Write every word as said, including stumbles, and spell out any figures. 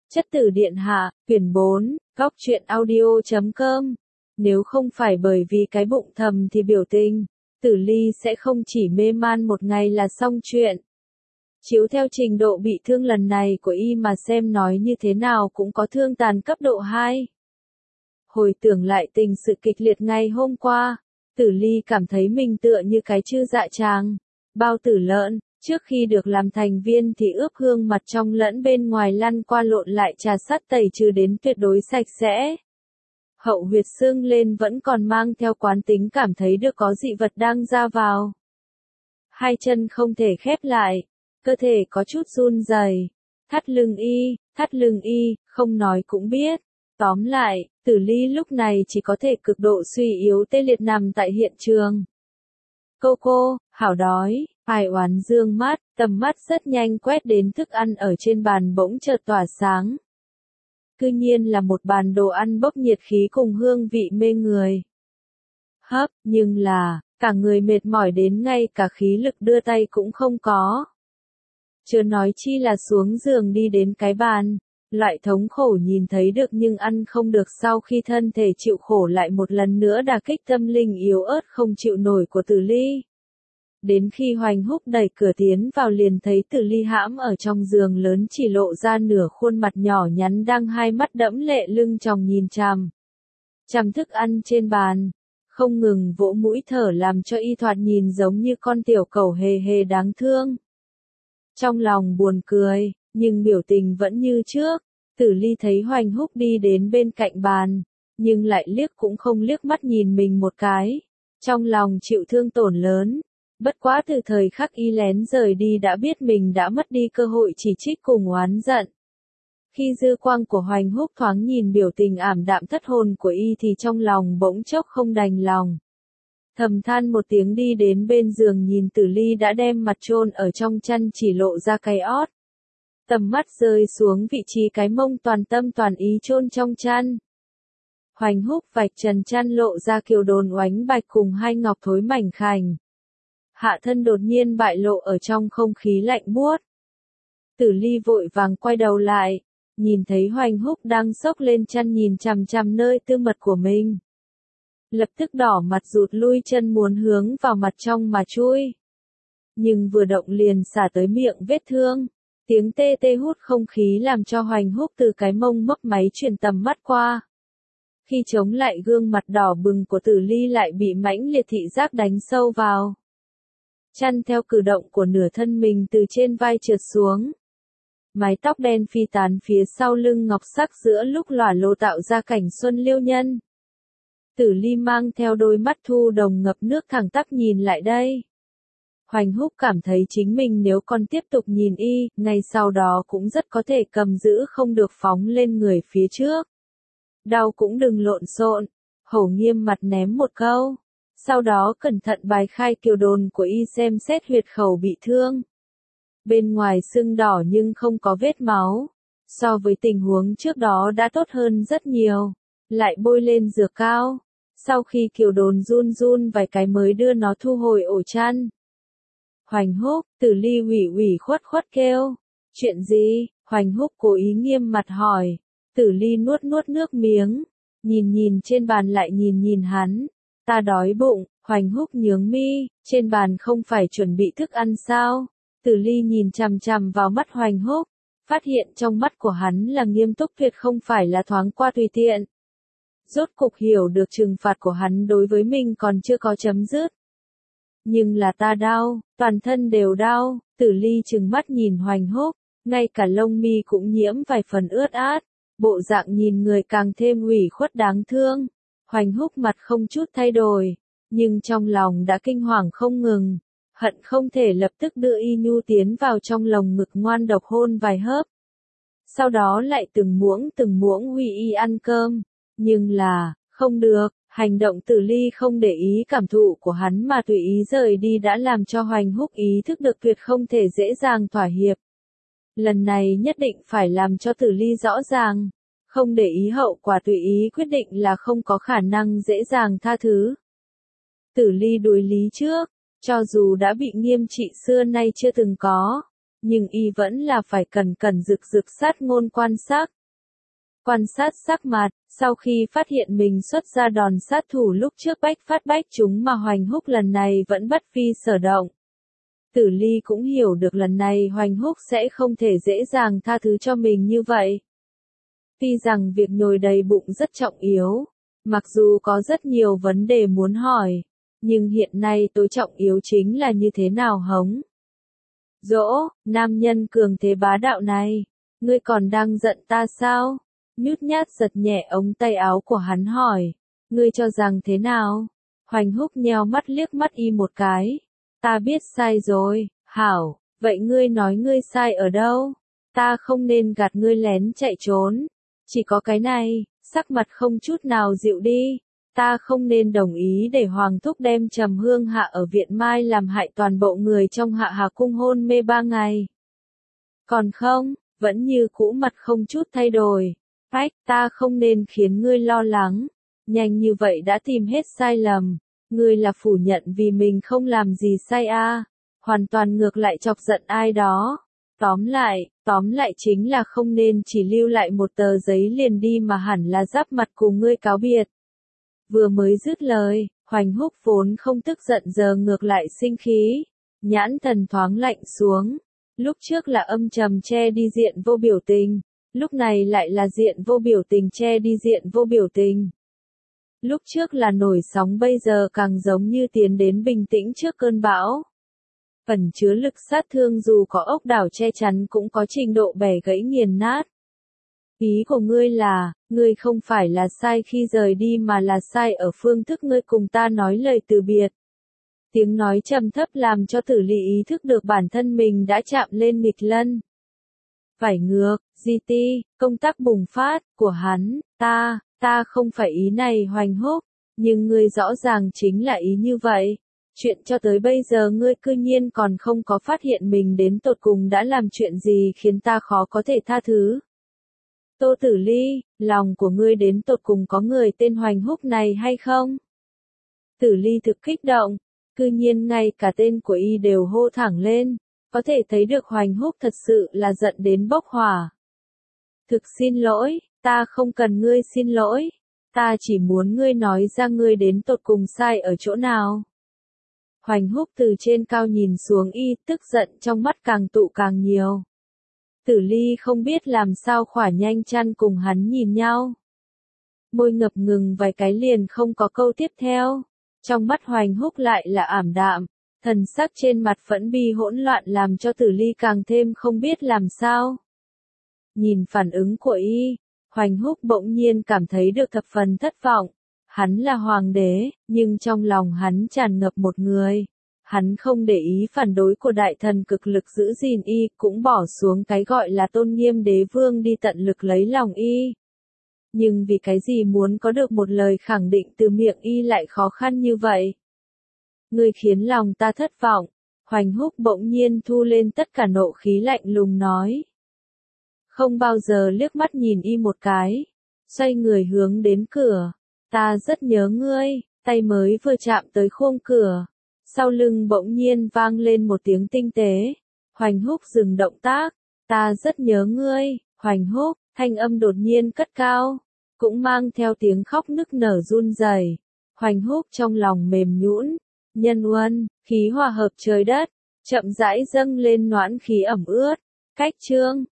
Chất tử điện hạ, quyển bốn, góc truyện audio chấm com. Nếu không phải bởi vì cái bụng thầm thì biểu tình, Tử Ly sẽ không chỉ mê man một ngày là xong chuyện. Chiếu theo trình độ bị thương lần này của y mà xem nói như thế nào cũng có thương tàn cấp độ hai. Hồi tưởng lại tình sự kịch liệt ngày hôm qua, Tử Ly cảm thấy mình tựa như cái chư dạ tràng, bao tử lợn, trước khi được làm thành viên thì ướp hương mặt trong lẫn bên ngoài lăn qua lộn lại trà sát tẩy trừ đến tuyệt đối sạch sẽ. Hậu huyệt xương lên vẫn còn mang theo quán tính cảm thấy được có dị vật đang ra vào. Hai chân không thể khép lại, cơ thể có chút run rẩy. Thắt lưng y, thắt lưng y, không nói cũng biết. Tóm lại, Tử Ly lúc này chỉ có thể cực độ suy yếu tê liệt nằm tại hiện trường. Cô cô, hảo đói, Ai Oán dương mắt, tầm mắt rất nhanh quét đến thức ăn ở trên bàn bỗng chợt tỏa sáng. Cư nhiên là một bàn đồ ăn bốc nhiệt khí cùng hương vị mê người. Hấp, nhưng là, cả người mệt mỏi đến ngay cả khí lực đưa tay cũng không có. Chưa nói chi là xuống giường đi đến cái bàn, loại thống khổ nhìn thấy được nhưng ăn không được sau khi thân thể chịu khổ lại một lần nữa đả kích tâm linh yếu ớt không chịu nổi của Tử Ly. Đến khi Hoành Húc đẩy cửa tiến vào liền thấy Tử Ly hãm ở trong giường lớn chỉ lộ ra nửa khuôn mặt nhỏ nhắn đang hai mắt đẫm lệ lưng tròng nhìn chằm. Chằm thức ăn trên bàn, không ngừng vỗ mũi thở làm cho y thoạt nhìn giống như con tiểu cẩu hề hề đáng thương. Trong lòng buồn cười, nhưng biểu tình vẫn như trước, Tử Ly thấy Hoành Húc đi đến bên cạnh bàn, nhưng lại liếc cũng không liếc mắt nhìn mình một cái, trong lòng chịu thương tổn lớn. Bất quá từ thời khắc y lén rời đi đã biết mình đã mất đi cơ hội chỉ trích cùng oán giận. Khi dư quang của Hoành Húc thoáng nhìn biểu tình ảm đạm thất hồn của y thì trong lòng bỗng chốc không đành lòng. Thầm than một tiếng đi đến bên giường nhìn Tử Ly đã đem mặt chôn ở trong chăn chỉ lộ ra cái ót. Tầm mắt rơi xuống vị trí cái mông toàn tâm toàn ý chôn trong chăn. Hoành Húc vạch trần chăn lộ ra kiều đồn oánh bạch cùng hai ngọc thối mảnh khảnh. Hạ thân đột nhiên bại lộ ở trong không khí lạnh buốt. Tử Ly vội vàng quay đầu lại, nhìn thấy Hoành Húc đang xốc lên chăn nhìn chằm chằm nơi tư mật của mình. Lập tức đỏ mặt rụt lui chân muốn hướng vào mặt trong mà chui. Nhưng vừa động liền xả tới miệng vết thương. Tiếng tê tê hút không khí làm cho Hoành Húc từ cái mông mấp máy chuyển tầm mắt qua. Khi chống lại gương mặt đỏ bừng của Tử Ly lại bị mãnh liệt thị giác đánh sâu vào. Chăn theo cử động của nửa thân mình từ trên vai trượt xuống. Mái tóc đen phi tán phía sau lưng ngọc sắc giữa lúc lỏa lồ tạo ra cảnh xuân liêu nhân. Tử Ly mang theo đôi mắt thu đồng ngập nước thẳng tắp nhìn lại đây. Hoành Húc cảm thấy chính mình nếu còn tiếp tục nhìn y, ngay sau đó cũng rất có thể cầm giữ không được phóng lên người phía trước. Đau cũng đừng lộn xộn, hổ nghiêm mặt ném một câu. Sau đó cẩn thận bài khai kiều đồn của y xem xét huyệt khẩu bị thương. Bên ngoài sưng đỏ nhưng không có vết máu. So với tình huống trước đó đã tốt hơn rất nhiều. Lại bôi lên dược cao. Sau khi kiều đồn run run vài cái mới đưa nó thu hồi ổ chăn. Hoành Húc, Tử Ly ủy ủy khuất khuất kêu. Chuyện gì? Hoành Húc cố ý nghiêm mặt hỏi. Tử Ly nuốt nuốt nước miếng. Nhìn nhìn trên bàn lại nhìn nhìn hắn. Ta đói bụng, Hoành Húc nhướng mi, trên bàn không phải chuẩn bị thức ăn sao? Tử Ly nhìn chằm chằm vào mắt Hoành Húc, phát hiện trong mắt của hắn là nghiêm túc tuyệt không phải là thoáng qua tùy tiện. Rốt cục hiểu được trừng phạt của hắn đối với mình còn chưa có chấm dứt. Nhưng là ta đau, toàn thân đều đau, Tử Ly trừng mắt nhìn Hoành Húc, ngay cả lông mi cũng nhiễm vài phần ướt át, bộ dạng nhìn người càng thêm ủy khuất đáng thương. Hoành Húc mặt không chút thay đổi, nhưng trong lòng đã kinh hoàng không ngừng, hận không thể lập tức đưa y nhu tiến vào trong lồng ngực ngoan độc hôn vài hớp. Sau đó lại từng muỗng từng muỗng huy y ăn cơm, nhưng là, không được, hành động Tử Ly không để ý cảm thụ của hắn mà tùy ý rời đi đã làm cho Hoành Húc ý thức được tuyệt không thể dễ dàng thỏa hiệp. Lần này nhất định phải làm cho Tử Ly rõ ràng. Không để ý hậu quả tùy ý quyết định là không có khả năng dễ dàng tha thứ. Tử Ly đối lý trước, cho dù đã bị nghiêm trị xưa nay chưa từng có, nhưng y vẫn là phải cẩn cẩn rực rực sát ngôn quan sát, Quan sát sắc mặt, sau khi phát hiện mình xuất ra đòn sát thủ lúc trước bách phát bách chúng mà Hoành Húc lần này vẫn bất vi sở động. Tử Ly cũng hiểu được lần này Hoành Húc sẽ không thể dễ dàng tha thứ cho mình như vậy. Tuy rằng việc nhồi đầy bụng rất trọng yếu, mặc dù có rất nhiều vấn đề muốn hỏi, nhưng hiện nay tối trọng yếu chính là như thế nào hống. Dỗ, nam nhân cường thế bá đạo này, ngươi còn đang giận ta sao? Nhút nhát giật nhẹ ống tay áo của hắn hỏi, ngươi cho rằng thế nào? Hoành Húc nheo mắt liếc mắt y một cái, ta biết sai rồi, hảo, vậy ngươi nói ngươi sai ở đâu? Ta không nên gạt ngươi lén chạy trốn, chỉ có cái này, sắc mặt không chút nào dịu đi. Ta không nên đồng ý để Hoàng Thúc đem Trầm Hương Hạ ở viện Mai làm hại toàn bộ người trong Hạ Hà Cung hôn mê ba ngày. Còn không, vẫn như cũ mặt không chút thay đổi. Phách, ta không nên khiến ngươi lo lắng. Nhanh như vậy đã tìm hết sai lầm. Ngươi là phủ nhận vì mình không làm gì sai a, à. Hoàn toàn ngược lại chọc giận ai đó. Tóm lại, tóm lại chính là không nên chỉ lưu lại một tờ giấy liền đi mà hẳn là giáp mặt cùng ngươi cáo biệt. Vừa mới dứt lời, Hoành Húc vốn không tức giận giờ ngược lại sinh khí, nhãn thần thoáng lạnh xuống, lúc trước là âm trầm che đi diện vô biểu tình, lúc này lại là diện vô biểu tình che đi diện vô biểu tình. Lúc trước là nổi sóng bây giờ càng giống như tiến đến bình tĩnh trước cơn bão. Phần chứa lực sát thương dù có ốc đảo che chắn cũng có trình độ bẻ gãy nghiền nát. Ý của ngươi là, ngươi không phải là sai khi rời đi mà là sai ở phương thức ngươi cùng ta nói lời từ biệt. Tiếng nói trầm thấp làm cho Tử Ly ý thức được bản thân mình đã chạm lên nghịch lân. Phải ngược, gi ti, công tác bùng phát, của hắn, ta, ta không phải ý này Hoành Húc, nhưng ngươi rõ ràng chính là ý như vậy. Chuyện cho tới bây giờ ngươi cư nhiên còn không có phát hiện mình đến tột cùng đã làm chuyện gì khiến ta khó có thể tha thứ. Tô Tử Ly, lòng của ngươi đến tột cùng có người tên Hoành Húc này hay không? Tử Ly thực kích động, cư nhiên ngay cả tên của y đều hô thẳng lên, có thể thấy được Hoành Húc thật sự là giận đến bốc hỏa. Thực xin lỗi, ta không cần ngươi xin lỗi, ta chỉ muốn ngươi nói ra ngươi đến tột cùng sai ở chỗ nào. Hoành Húc từ trên cao nhìn xuống y, tức giận trong mắt càng tụ càng nhiều. Tử Ly không biết làm sao khỏa nhanh chăn cùng hắn nhìn nhau. Môi ngập ngừng vài cái liền không có câu tiếp theo. Trong mắt Hoành Húc lại là ảm đạm, thần sắc trên mặt phẫn bi hỗn loạn làm cho Tử Ly càng thêm không biết làm sao. Nhìn phản ứng của y, Hoành Húc bỗng nhiên cảm thấy được thập phần thất vọng. Hắn là hoàng đế, nhưng trong lòng hắn tràn ngập một người. Hắn không để ý phản đối của đại thần cực lực giữ gìn y, cũng bỏ xuống cái gọi là tôn nghiêm đế vương đi tận lực lấy lòng y. Nhưng vì cái gì muốn có được một lời khẳng định từ miệng y lại khó khăn như vậy? Ngươi khiến lòng ta thất vọng. Hoành Húc bỗng nhiên thu lên tất cả nộ khí lạnh lùng nói. Không bao giờ liếc mắt nhìn y một cái. Xoay người hướng đến cửa. Ta rất nhớ ngươi, tay mới vừa chạm tới khung cửa. Sau lưng bỗng nhiên vang lên một tiếng tinh tế. Hoành Húc dừng động tác. Ta rất nhớ ngươi, Hoành Húc, thanh âm đột nhiên cất cao. Cũng mang theo tiếng khóc nức nở run rẩy. Hoành Húc trong lòng mềm nhũn. Nhân uân, khí hòa hợp trời đất. Chậm rãi dâng lên noãn khí ẩm ướt. Cách chương.